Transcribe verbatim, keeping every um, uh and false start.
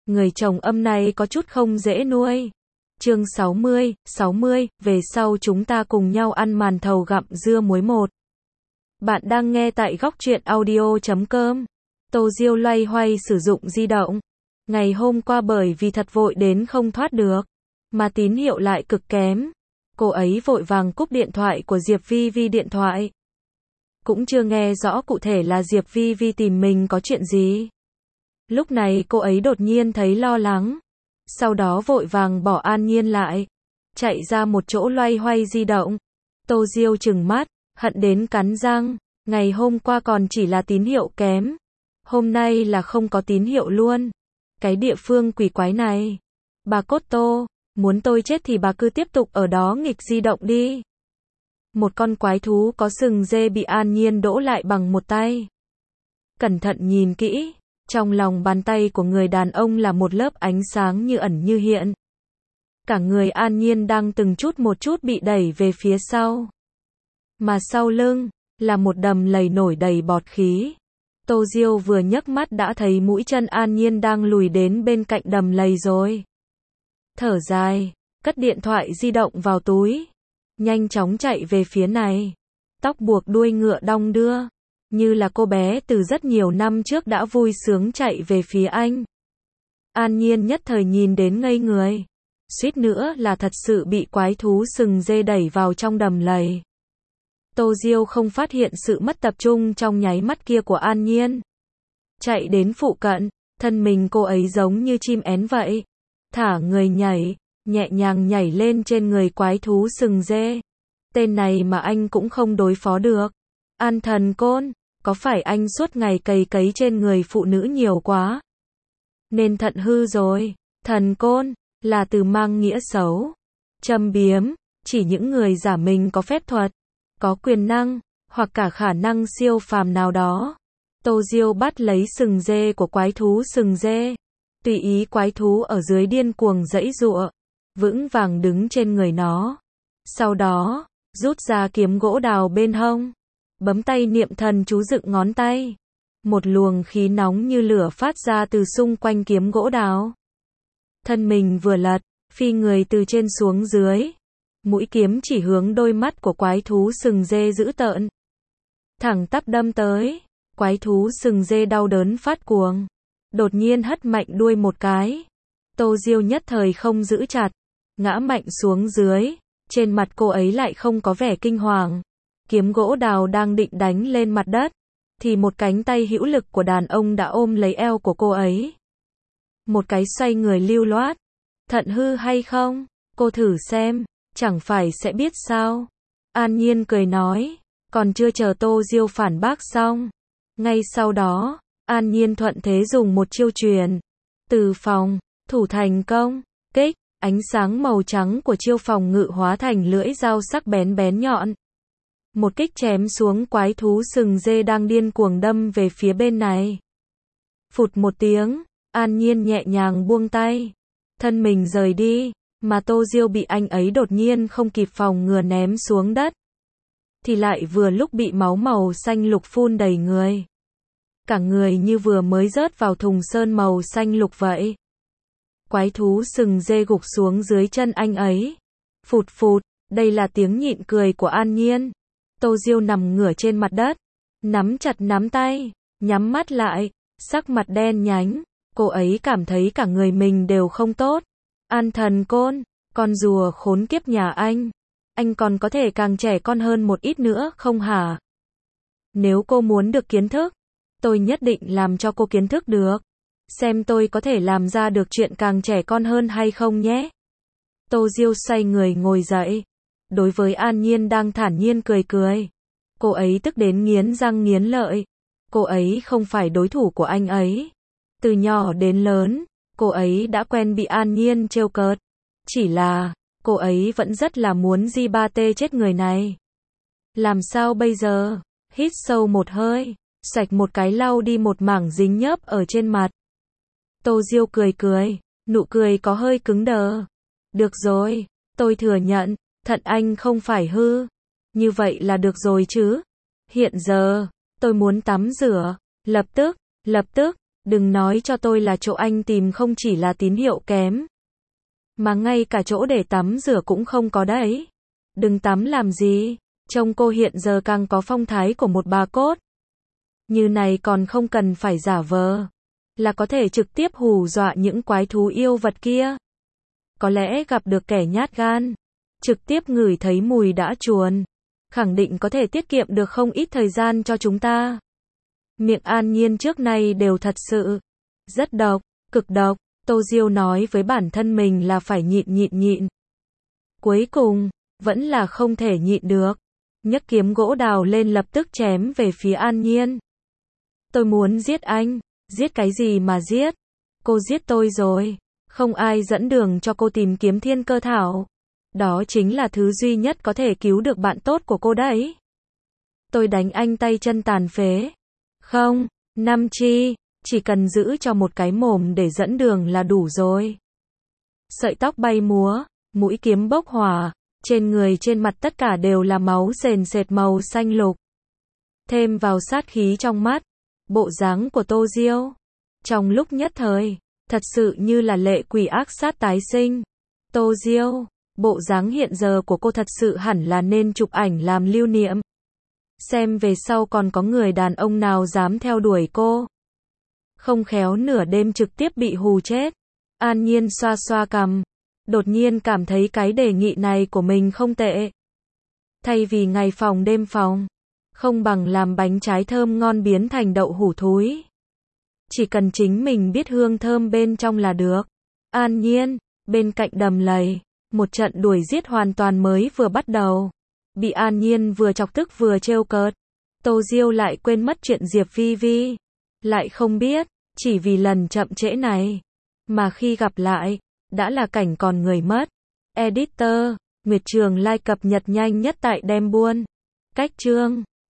Người chồng âm này có chút không dễ nuôi. Chương sáu mươi, sáu mươi, về sau chúng ta cùng nhau ăn màn thầu gặm dưa muối một. Bạn đang nghe tại góc truyện audio chấm com. Tô Diêu loay hoay sử dụng di động. Ngày hôm qua bởi vì thật vội đến không thoát được, mà tín hiệu lại cực kém. Cô ấy vội vàng cúp điện thoại của Diệp Vi Vi điện thoại. Cũng chưa nghe rõ cụ thể là Diệp Vi Vi tìm mình có chuyện gì. Lúc này cô ấy đột nhiên thấy lo lắng. Sau đó vội vàng bỏ An Nhiên lại. Chạy ra một chỗ loay hoay di động. Tô Diêu trừng mắt, hận đến cắn răng. Ngày hôm qua còn chỉ là tín hiệu kém. Hôm nay là không có tín hiệu luôn. Cái địa phương quỷ quái này. Bà Cốt Tô, muốn tôi chết thì bà cứ tiếp tục ở đó nghịch di động đi. Một con quái thú có sừng dê bị An Nhiên đỗ lại bằng một tay. Cẩn thận nhìn kỹ, trong lòng bàn tay của người đàn ông là một lớp ánh sáng như ẩn như hiện. Cả người An Nhiên đang từng chút một chút bị đẩy về phía sau. Mà sau lưng, là một đầm lầy nổi đầy bọt khí. Tô Diêu vừa nhấc mắt đã thấy mũi chân An Nhiên đang lùi đến bên cạnh đầm lầy rồi. Thở dài, cất điện thoại di động vào túi. Nhanh chóng chạy về phía này. Tóc buộc đuôi ngựa đong đưa. Như là cô bé từ rất nhiều năm trước đã vui sướng chạy về phía anh. An Nhiên nhất thời nhìn đến ngây người. Suýt nữa là thật sự bị quái thú sừng dê đẩy vào trong đầm lầy. Tô Diêu không phát hiện sự mất tập trung trong nháy mắt kia của An Nhiên. Chạy đến phụ cận, thân mình cô ấy giống như chim én vậy. Thả người nhảy, nhẹ nhàng nhảy lên trên người quái thú sừng dê. Tên này mà anh cũng không đối phó được. An Thần Côn, có phải anh suốt ngày cày cấy trên người phụ nữ nhiều quá nên thận hư rồi? Thần Côn là từ mang nghĩa xấu, châm biếm, chỉ những người giả mình có phép thuật, có quyền năng, hoặc cả khả năng siêu phàm nào đó. Tô Diêu bắt lấy sừng dê của quái thú sừng dê, tùy ý quái thú ở dưới điên cuồng giãy giụa, vững vàng đứng trên người nó. Sau đó, rút ra kiếm gỗ đào bên hông, bấm tay niệm thần chú dựng ngón tay. Một luồng khí nóng như lửa phát ra từ xung quanh kiếm gỗ đào. Thân mình vừa lật, phi người từ trên xuống dưới. Mũi kiếm chỉ hướng đôi mắt của quái thú sừng dê dữ tợn. Thẳng tắp đâm tới. Quái thú sừng dê đau đớn phát cuồng. Đột nhiên hất mạnh đuôi một cái. Tô Diêu nhất thời không giữ chặt. Ngã mạnh xuống dưới. Trên mặt cô ấy lại không có vẻ kinh hoàng. Kiếm gỗ đào đang định đánh lên mặt đất. Thì một cánh tay hữu lực của đàn ông đã ôm lấy eo của cô ấy. Một cái xoay người lưu loát. Thận hư hay không? Cô thử xem. Chẳng phải sẽ biết sao? An Nhiên cười nói. Còn chưa chờ Tô Diêu phản bác xong. Ngay sau đó, An Nhiên thuận thế dùng một chiêu truyền. Từ phòng, thủ thành công, kích. Ánh sáng màu trắng của chiêu phòng ngự hóa thành lưỡi dao sắc bén bén nhọn. Một kích chém xuống quái thú sừng dê đang điên cuồng đâm về phía bên này. Phụt một tiếng, An Nhiên nhẹ nhàng buông tay. Thân mình rời đi, mà Tô Diêu bị anh ấy đột nhiên không kịp phòng ngừa ném xuống đất. Thì lại vừa lúc bị máu màu xanh lục phun đầy người. Cả người như vừa mới rớt vào thùng sơn màu xanh lục vậy. Quái thú sừng dê gục xuống dưới chân anh ấy. Phụt phụt, đây là tiếng nhịn cười của An Nhiên. Tô Diêu nằm ngửa trên mặt đất, nắm chặt nắm tay, nhắm mắt lại, sắc mặt đen nhánh. Cô ấy cảm thấy cả người mình đều không tốt. An Thần Côn, con rùa khốn kiếp nhà anh. Anh còn có thể càng trẻ con hơn một ít nữa không hả? Nếu cô muốn được kiến thức, tôi nhất định làm cho cô kiến thức được. Xem tôi có thể làm ra được chuyện càng trẻ con hơn hay không nhé. Tô Diêu xoay người ngồi dậy. Đối với An Nhiên đang thản nhiên cười cười. Cô ấy tức đến nghiến răng nghiến lợi. Cô ấy không phải đối thủ của anh ấy. Từ nhỏ đến lớn, cô ấy đã quen bị An Nhiên trêu cợt. Chỉ là, cô ấy vẫn rất là muốn di ba tê chết người này. Làm sao bây giờ? Hít sâu một hơi, sạch một cái lau đi một mảng dính nhớp ở trên mặt. Tô Diêu cười cười, nụ cười có hơi cứng đờ. Được rồi, tôi thừa nhận, thận anh không phải hư. Như vậy là được rồi chứ. Hiện giờ, tôi muốn tắm rửa. Lập tức, lập tức, Đừng nói cho tôi là chỗ anh tìm không chỉ là tín hiệu kém, mà ngay cả chỗ để tắm rửa cũng không có đấy. Đừng tắm làm gì, trông cô hiện giờ càng có phong thái của một bà cốt. Như này còn không cần phải giả vờ, là có thể trực tiếp hù dọa những quái thú yêu vật kia. Có lẽ gặp được kẻ nhát gan, trực tiếp ngửi thấy mùi đã chuồn, khẳng định có thể tiết kiệm được không ít thời gian cho chúng ta. Miệng An Nhiên trước nay đều thật sự rất độc, cực độc. Tô Diêu nói với bản thân mình là phải nhịn nhịn nhịn. Cuối cùng, vẫn là không thể nhịn được. Nhấc kiếm gỗ đào lên lập tức chém về phía An Nhiên. Tôi muốn giết anh. Giết cái gì mà giết? Cô giết tôi rồi. Không ai dẫn đường cho cô tìm kiếm thiên cơ thảo. Đó chính là thứ duy nhất có thể cứu được bạn tốt của cô đấy. Tôi đánh anh tay chân tàn phế. Không, Năm Chi, chỉ cần giữ cho một cái mồm để dẫn đường là đủ rồi. Sợi tóc bay múa, mũi kiếm bốc hỏa, trên người trên mặt tất cả đều là máu sền sệt màu xanh lục. Thêm vào sát khí trong mắt, bộ dáng của Tô Diêu, trong lúc nhất thời, thật sự như là lệ quỷ ác sát tái sinh. Tô Diêu, bộ dáng hiện giờ của cô thật sự hẳn là nên chụp ảnh làm lưu niệm. Xem về sau còn có người đàn ông nào dám theo đuổi cô. Không khéo nửa đêm trực tiếp bị hù chết. An Nhiên xoa xoa cằm, đột nhiên cảm thấy cái đề nghị này của mình không tệ. Thay vì ngày phòng đêm phòng, không bằng làm bánh trái thơm ngon biến thành đậu hủ thúi. Chỉ cần chính mình biết hương thơm bên trong là được. An Nhiên, bên cạnh đầm lầy, một trận đuổi giết hoàn toàn mới vừa bắt đầu. Bị An Nhiên vừa chọc tức vừa trêu cợt. Tô Diêu lại quên mất chuyện Diệp Vi Vi. Lại không biết, chỉ vì lần chậm trễ này, mà khi gặp lại, đã là cảnh còn người mất. Editor, Nguyệt Trường Lai cập nhật nhanh nhất tại Đem Buôn. Cách chương